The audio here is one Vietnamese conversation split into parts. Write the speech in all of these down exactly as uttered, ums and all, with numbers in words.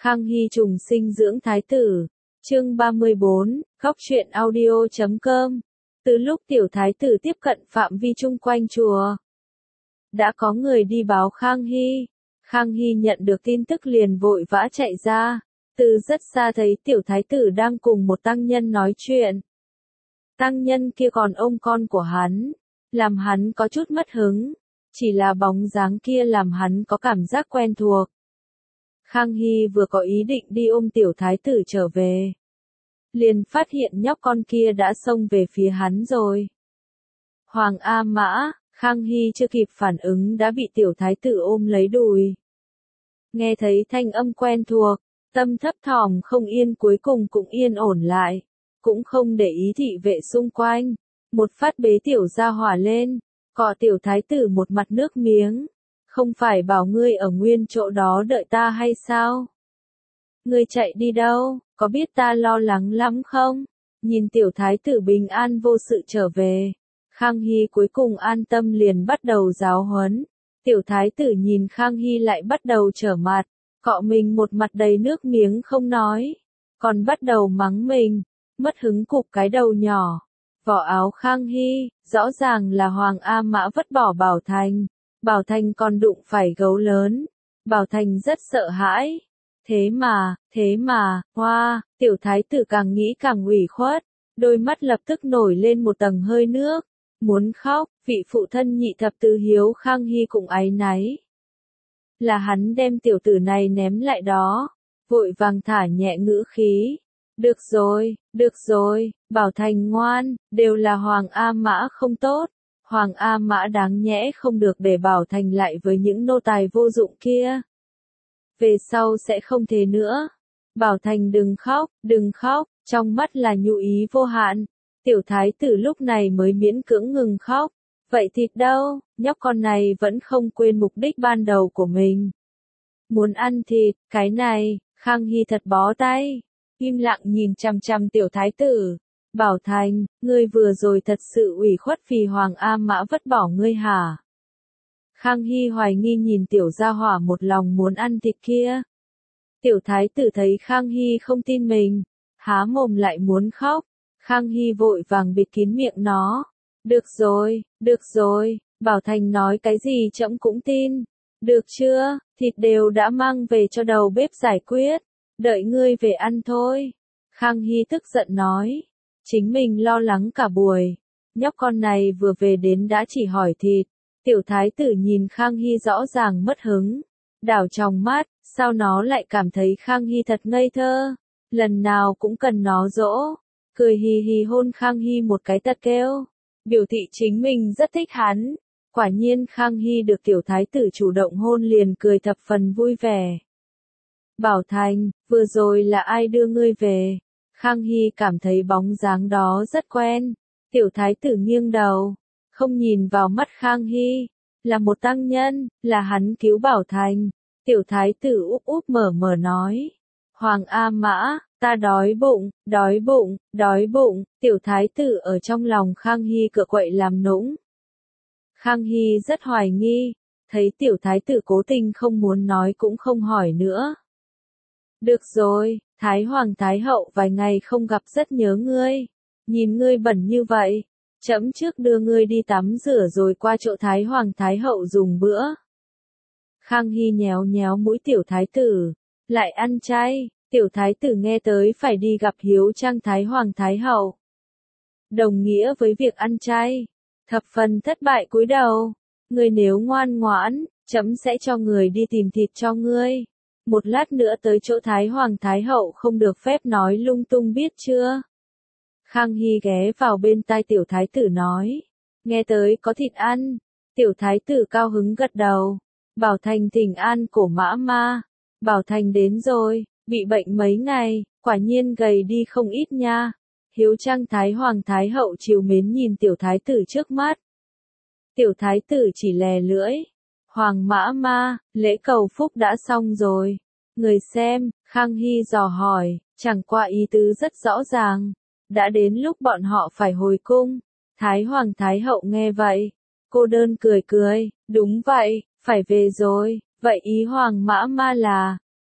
Khang Hy trùng sinh dưỡng thái tử. Chương ba mươi bốn, góc truyện audio chấm com. Từ lúc tiểu thái tử tiếp cận phạm vi chung quanh chùa, đã có người đi báo Khang Hy. Khang Hy nhận được tin tức liền vội vã chạy ra, từ rất xa thấy tiểu thái tử đang cùng một tăng nhân nói chuyện. Tăng nhân kia còn ôm con của hắn, làm hắn có chút mất hứng, chỉ là bóng dáng kia làm hắn có cảm giác quen thuộc. Khang Hy vừa có ý định đi ôm tiểu thái tử trở về, liền phát hiện nhóc con kia đã xông về phía hắn rồi. Hoàng A Mã, Khang Hy chưa kịp phản ứng đã bị tiểu thái tử ôm lấy đùi. Nghe thấy thanh âm quen thuộc, tâm thấp thỏm không yên cuối cùng cũng yên ổn lại, cũng không để ý thị vệ xung quanh, một phát bế tiểu gia hỏa lên, cọ tiểu thái tử một mặt nước miếng. Không phải bảo ngươi ở nguyên chỗ đó đợi ta hay sao? Ngươi chạy đi đâu, có biết ta lo lắng lắm không? Nhìn tiểu thái tử bình an vô sự trở về, Khang Hy cuối cùng an tâm liền bắt đầu giáo huấn. Tiểu thái tử nhìn Khang Hy lại bắt đầu trở mặt, cọ mình một mặt đầy nước miếng không nói, còn bắt đầu mắng mình, mất hứng cụp cái đầu nhỏ. Vỏ áo Khang Hy, rõ ràng là Hoàng A Mã vứt bỏ Bảo Thành. Bảo Thành còn đụng phải gấu lớn. Bảo Thành rất sợ hãi. Thế mà, thế mà, hoa, tiểu thái tử càng nghĩ càng ủy khuất, đôi mắt lập tức nổi lên một tầng hơi nước, muốn khóc. Vị phụ thân nhị thập tứ hiếu Khang Hy cũng áy náy. Là hắn đem tiểu tử này ném lại đó, vội vàng thả nhẹ ngữ khí. Được rồi, được rồi, Bảo Thành ngoan, đều là Hoàng A Mã không tốt. Hoàng A Mã đáng nhẽ không được để Bảo Thành lại với những nô tài vô dụng kia. Về sau sẽ không thế nữa. Bảo Thành đừng khóc, đừng khóc, trong mắt là nhu ý vô hạn. Tiểu thái tử lúc này mới miễn cưỡng ngừng khóc. Vậy thịt đâu, nhóc con này vẫn không quên mục đích ban đầu của mình. Muốn ăn thịt, cái này, Khang Hy thật bó tay. Im lặng nhìn chằm chằm tiểu thái tử. Bảo Thành, ngươi vừa rồi thật sự ủy khuất vì Hoàng A Mã vứt bỏ ngươi hả? Khang Hy hoài nghi nhìn tiểu gia hỏa một lòng muốn ăn thịt kia. Tiểu thái tử thấy Khang Hy không tin mình, há mồm lại muốn khóc. Khang Hy vội vàng bịt kín miệng nó. Được rồi, được rồi, Bảo Thành nói cái gì trẫm cũng tin. Được chưa, thịt đều đã mang về cho đầu bếp giải quyết, đợi ngươi về ăn thôi. Khang Hy tức giận nói. Chính mình lo lắng cả buổi, nhóc con này vừa về đến đã chỉ hỏi thịt. Tiểu thái tử nhìn Khang Hy rõ ràng mất hứng, đảo tròng mắt, sao nó lại cảm thấy Khang Hy thật ngây thơ, lần nào cũng cần nó dỗ, cười hì hì hôn Khang Hy một cái tật kêu, biểu thị chính mình rất thích hắn. Quả nhiên Khang Hy được tiểu thái tử chủ động hôn liền cười thập phần vui vẻ. Bảo Thành, vừa rồi là ai đưa ngươi về? Khang Hy cảm thấy bóng dáng đó rất quen. Tiểu thái tử nghiêng đầu, không nhìn vào mắt Khang Hy, là một tăng nhân, là hắn cứu Bảo Thành. Tiểu thái tử úp úp mở mở nói, Hoàng A Mã, ta đói bụng, đói bụng, đói bụng. Tiểu thái tử ở trong lòng Khang Hy cựa quậy làm nũng. Khang Hy rất hoài nghi, thấy tiểu thái tử cố tình không muốn nói cũng không hỏi nữa. Được rồi, Thái Hoàng Thái Hậu vài ngày không gặp rất nhớ ngươi, nhìn ngươi bẩn như vậy, trẫm trước đưa ngươi đi tắm rửa rồi qua chỗ Thái Hoàng Thái Hậu dùng bữa. Khang Hy nhéo nhéo mũi tiểu thái tử, lại ăn chay. Tiểu thái tử nghe tới phải đi gặp hiếu trang Thái Hoàng Thái Hậu, đồng nghĩa với việc ăn chay, thập phần thất bại cúi đầu. Ngươi nếu ngoan ngoãn, trẫm sẽ cho người đi tìm thịt cho ngươi. Một lát nữa tới chỗ Thái Hoàng Thái Hậu không được phép nói lung tung biết chưa? Khang Hy ghé vào bên tai tiểu thái tử nói. Nghe tới có thịt ăn. Tiểu thái tử cao hứng gật đầu. Bảo Thành thỉnh an cổ mã ma. Bảo Thành đến rồi, bị bệnh mấy ngày, quả nhiên gầy đi không ít nha. Hiếu trang Thái Hoàng Thái Hậu trìu mến nhìn tiểu thái tử trước mắt. Tiểu thái tử chỉ lè lưỡi. Hoàng mã ma, lễ cầu phúc đã xong rồi. Người xem, Khang Hy dò hỏi, chẳng qua ý tứ rất rõ ràng. Đã đến lúc bọn họ phải hồi cung. Thái Hoàng Thái Hậu nghe vậy. Cô đơn cười cười, đúng vậy, phải về rồi. Vậy ý Hoàng mã ma là,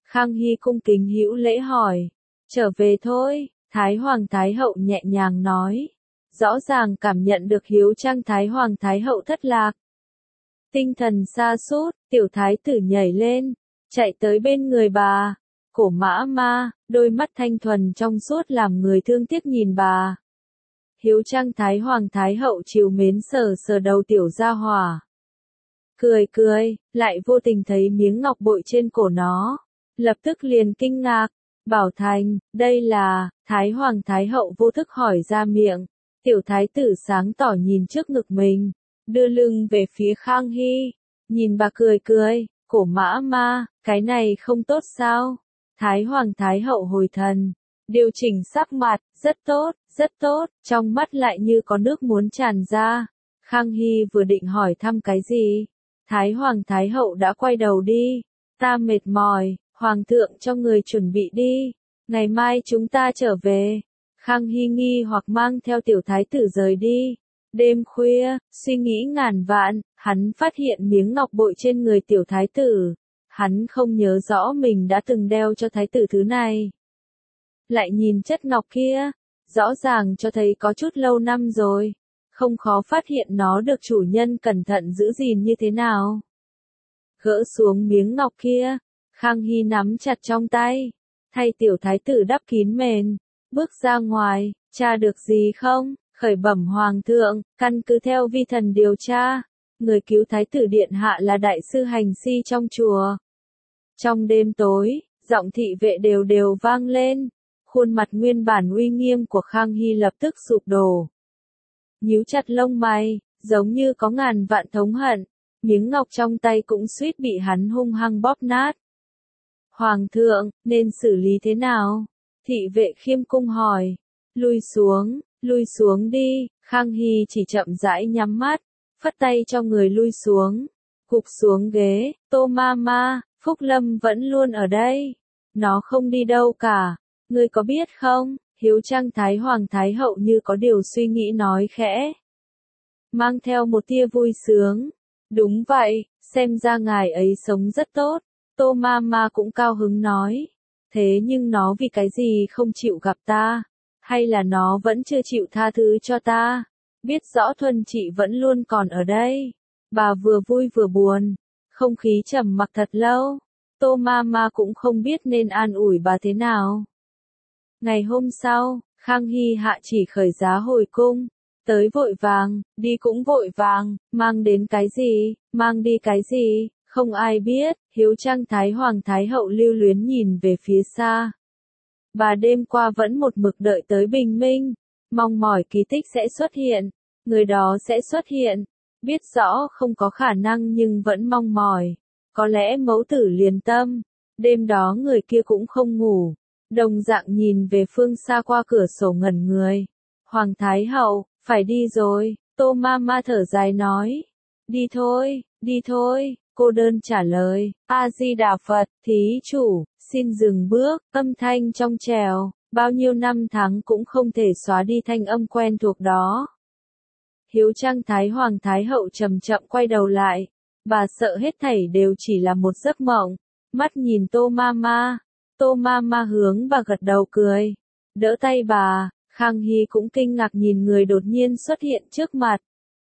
Khang Hy cung kính hữu lễ hỏi. Trở về thôi, Thái Hoàng Thái Hậu nhẹ nhàng nói. Rõ ràng cảm nhận được Hiếu Trang Thái Hoàng Thái Hậu thất lạc. Tinh thần sa sút, tiểu thái tử nhảy lên, chạy tới bên người bà. Cổ Mã Ma, đôi mắt thanh thuần trong suốt làm người thương tiếc nhìn bà. Hiếu Trang Thái Hoàng Thái Hậu trìu mến sờ sờ đầu tiểu gia hỏa. Cười cười, lại vô tình thấy miếng ngọc bội trên cổ nó. Lập tức liền kinh ngạc. Bảo Thành, đây là, Thái Hoàng Thái Hậu vô thức hỏi ra miệng. Tiểu thái tử sáng tỏ nhìn trước ngực mình, đưa lưng về phía Khang Hy. Nhìn bà cười cười, Cổ Mã Ma, cái này không tốt sao? Thái Hoàng Thái Hậu hồi thần, điều chỉnh sắc mặt, rất tốt, rất tốt, trong mắt lại như có nước muốn tràn ra. Khang Hy vừa định hỏi thăm cái gì, Thái Hoàng Thái Hậu đã quay đầu đi. Ta mệt mỏi, Hoàng thượng cho người chuẩn bị đi, ngày mai chúng ta trở về. Khang Hy nghi hoặc mang theo tiểu thái tử rời đi. Đêm khuya, suy nghĩ ngàn vạn, hắn phát hiện miếng ngọc bội trên người tiểu thái tử. Hắn không nhớ rõ mình đã từng đeo cho thái tử thứ này. Lại nhìn chất ngọc kia, rõ ràng cho thấy có chút lâu năm rồi. Không khó phát hiện nó được chủ nhân cẩn thận giữ gìn như thế nào. Gỡ xuống miếng ngọc kia, Khang Hy nắm chặt trong tay, thay tiểu thái tử đắp kín mền, bước ra ngoài. Tra được gì không? Khởi bẩm Hoàng thượng, căn cứ theo vi thần điều tra, người cứu thái tử điện hạ là đại sư hành si trong chùa. Trong đêm tối, giọng thị vệ đều đều vang lên, khuôn mặt nguyên bản uy nghiêm của Khang Hy lập tức sụp đổ. Nhíu chặt lông mày, giống như có ngàn vạn thống hận, miếng ngọc trong tay cũng suýt bị hắn hung hăng bóp nát. Hoàng thượng, nên xử lý thế nào? Thị vệ khiêm cung hỏi. Lui xuống, lui xuống đi. Khang Hy chỉ chậm rãi nhắm mắt, phất tay cho người lui xuống. Gục xuống ghế, Tô Ma Ma, Phúc Lâm vẫn luôn ở đây. Nó không đi đâu cả. Ngươi có biết không? Hiếu Trang Thái Hoàng Thái Hậu như có điều suy nghĩ nói khẽ, mang theo một tia vui sướng. Đúng vậy, xem ra ngài ấy sống rất tốt. Tô Ma Ma cũng cao hứng nói. Thế nhưng nó vì cái gì không chịu gặp ta? Hay là nó vẫn chưa chịu tha thứ cho ta? Biết rõ Thuần chị vẫn luôn còn ở đây. Bà vừa vui vừa buồn. Không khí trầm mặc thật lâu. Tô Ma Ma cũng không biết nên an ủi bà thế nào. Ngày hôm sau, Khang Hy hạ chỉ khởi giá hồi cung. Tới vội vàng, đi cũng vội vàng, mang đến cái gì, mang đi cái gì, không ai biết. Hiếu Trang Thái Hoàng Thái Hậu lưu luyến nhìn về phía xa. Bà đêm qua vẫn một mực đợi tới bình minh, mong mỏi kỳ tích sẽ xuất hiện, người đó sẽ xuất hiện. Biết rõ không có khả năng nhưng vẫn mong mỏi. Có lẽ mẫu tử liền tâm. Đêm đó người kia cũng không ngủ, đồng dạng nhìn về phương xa qua cửa sổ ngẩn người. Hoàng Thái Hậu, phải đi rồi. Tô Ma Ma thở dài nói. Đi thôi, đi thôi. Cô đơn trả lời. A Di Đà Phật, thí chủ, xin dừng bước. Âm thanh trong trèo, bao nhiêu năm tháng cũng không thể xóa đi thanh âm quen thuộc đó. Hiếu Trang Thái Hoàng Thái Hậu chậm chậm quay đầu lại. Bà sợ hết thảy đều chỉ là một giấc mộng. Mắt nhìn Tô Ma Ma. Tô Ma Ma hướng và gật đầu cười. Đỡ tay bà. Khang Hy cũng kinh ngạc nhìn người đột nhiên xuất hiện trước mặt.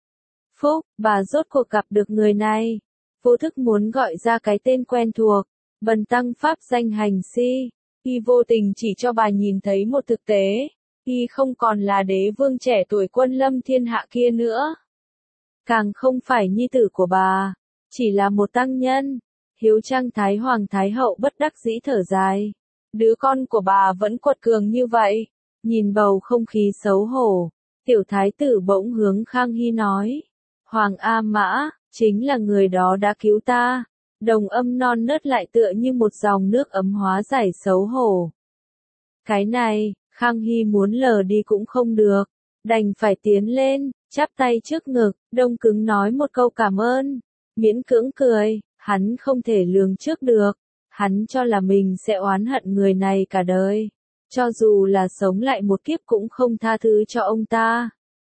Phúc, bà rốt cuộc gặp được người này. Vô thức muốn gọi ra cái tên quen thuộc. Bần tăng pháp danh hành si. Y vô tình chỉ cho bà nhìn thấy một thực tế. Y không còn là đế vương trẻ tuổi quân lâm thiên hạ kia nữa. Càng không phải nhi tử của bà. Chỉ là một tăng nhân. Hiếu Trang Thái Hoàng Thái Hậu bất đắc dĩ thở dài. Đứa con của bà vẫn quật cường như vậy. Nhìn bầu không khí xấu hổ. Tiểu thái tử bỗng hướng Khang Hy nói. Hoàng A Mã, chính là người đó đã cứu ta. Đồng âm non nớt lại tựa như một dòng nước ấm hóa giải xấu hổ. Cái này, Khang Hy muốn lờ đi cũng không được. Đành phải tiến lên, chắp tay trước ngực, đông cứng nói một câu cảm ơn. Miễn cưỡng cười, hắn không thể lường trước được. Hắn cho là mình sẽ oán hận người này cả đời. Cho dù là sống lại một kiếp cũng không tha thứ cho ông ta.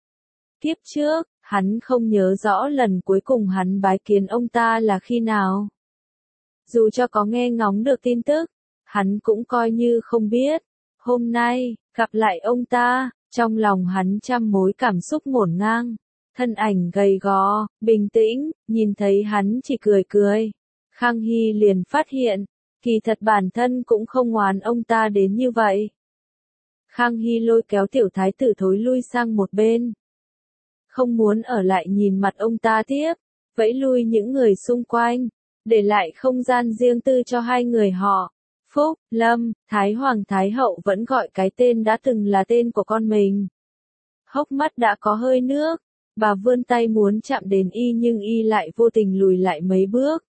Kiếp trước, hắn không nhớ rõ lần cuối cùng hắn bái kiến ông ta là khi nào. Dù cho có nghe ngóng được tin tức, hắn cũng coi như không biết. Hôm nay, gặp lại ông ta, trong lòng hắn trăm mối cảm xúc ngổn ngang. Thân ảnh gầy gò, bình tĩnh, nhìn thấy hắn chỉ cười cười. Khang Hy liền phát hiện, kỳ thật bản thân cũng không ngoán ông ta đến như vậy. Khang Hy lôi kéo tiểu thái tử thối lui sang một bên. Không muốn ở lại nhìn mặt ông ta tiếp, vẫy lui những người xung quanh, để lại không gian riêng tư cho hai người họ. Phúc, Lâm, Thái Hoàng Thái Hậu vẫn gọi cái tên đã từng là tên của con mình. Hốc mắt đã có hơi nước, bà vươn tay muốn chạm đến y nhưng y lại vô tình lùi lại mấy bước.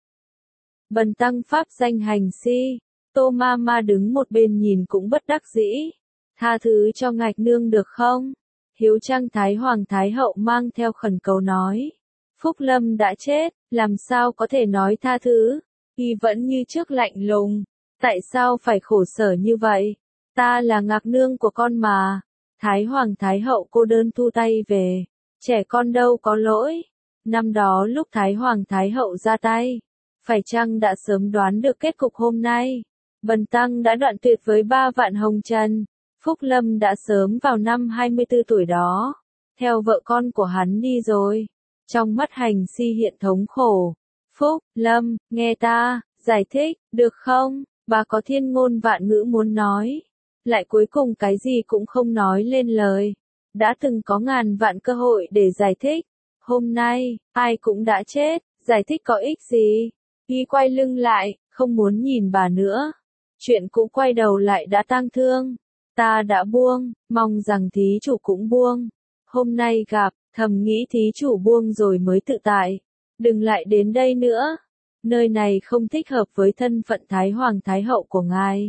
Bần tăng pháp danh hành si, Tô Ma Ma đứng một bên nhìn cũng bất đắc dĩ. Tha thứ cho ngạch nương được không? Hiếu Trang Thái Hoàng Thái Hậu mang theo khẩn cầu nói. Phúc Lâm đã chết, làm sao có thể nói tha thứ? Y vẫn như trước lạnh lùng. Tại sao phải khổ sở như vậy? Ta là ngạc nương của con mà. Thái Hoàng Thái Hậu cô đơn thu tay về. Trẻ con đâu có lỗi. Năm đó lúc Thái Hoàng Thái Hậu ra tay, phải chăng đã sớm đoán được kết cục hôm nay? Bần tăng đã đoạn tuyệt với ba vạn hồng trần. Phúc Lâm đã sớm vào năm hai mươi tư tuổi đó, theo vợ con của hắn đi rồi. Trong mắt hành si hiện thống khổ. Phúc Lâm, nghe ta, giải thích, được không? Bà có thiên ngôn vạn ngữ muốn nói, lại cuối cùng cái gì cũng không nói lên lời. Đã từng có ngàn vạn cơ hội để giải thích. Hôm nay, ai cũng đã chết, giải thích có ích gì? Y quay lưng lại, không muốn nhìn bà nữa. Chuyện cũ quay đầu lại đã tang thương. Ta đã buông, mong rằng thí chủ cũng buông. Hôm nay gặp, thầm nghĩ thí chủ buông rồi mới tự tại. Đừng lại đến đây nữa. Nơi này không thích hợp với thân phận Thái Hoàng Thái Hậu của ngài.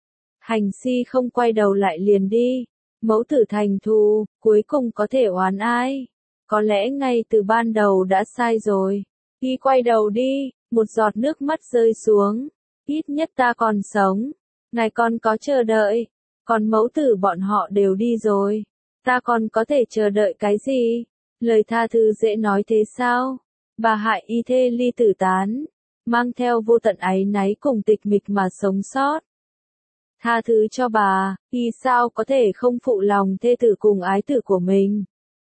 Hành si không quay đầu lại liền đi. Mẫu tử thành thù, cuối cùng có thể oán ai? Có lẽ ngay từ ban đầu đã sai rồi. Y quay đầu đi, một giọt nước mắt rơi xuống. Ít nhất ta còn sống. Ngài còn có chờ đợi. Còn mẫu tử bọn họ đều đi rồi. Ta còn có thể chờ đợi cái gì? Lời tha thứ dễ nói thế sao? Bà hại y thê ly tử tán, mang theo vô tận áy náy cùng tịch mịch mà sống sót. Tha thứ cho bà, y sao có thể không phụ lòng thê tử cùng ái tử của mình?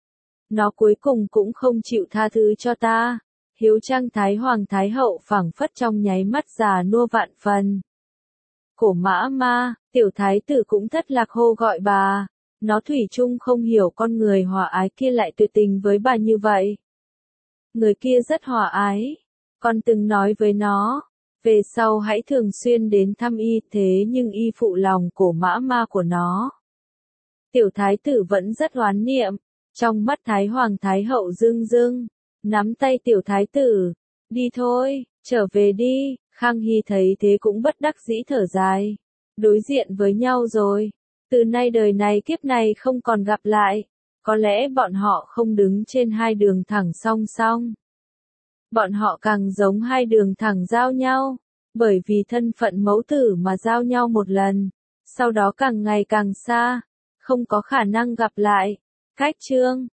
Nó cuối cùng cũng không chịu tha thứ cho ta. Hiếu Trang Thái Hoàng Thái Hậu phảng phất trong nháy mắt già nua vạn phần. Cổ Mã Ma, tiểu thái tử cũng thất lạc hô gọi bà. Nó thủy chung không hiểu con người hòa ái kia lại tuyệt tình với bà như vậy. Người kia rất hòa ái. Con từng nói với nó, về sau hãy thường xuyên đến thăm y, thế nhưng y phụ lòng Cổ Mã Ma của nó. Tiểu thái tử vẫn rất oán niệm. Trong mắt Thái Hoàng Thái Hậu rưng rưng, nắm tay tiểu thái tử. Đi thôi, trở về đi. Khang Hy thấy thế cũng bất đắc dĩ thở dài. Đối diện với nhau rồi. Từ nay đời này kiếp này không còn gặp lại. Có lẽ bọn họ không đứng trên hai đường thẳng song song. Bọn họ càng giống hai đường thẳng giao nhau. Bởi vì thân phận mẫu tử mà giao nhau một lần. Sau đó càng ngày càng xa. Không có khả năng gặp lại. Cách chương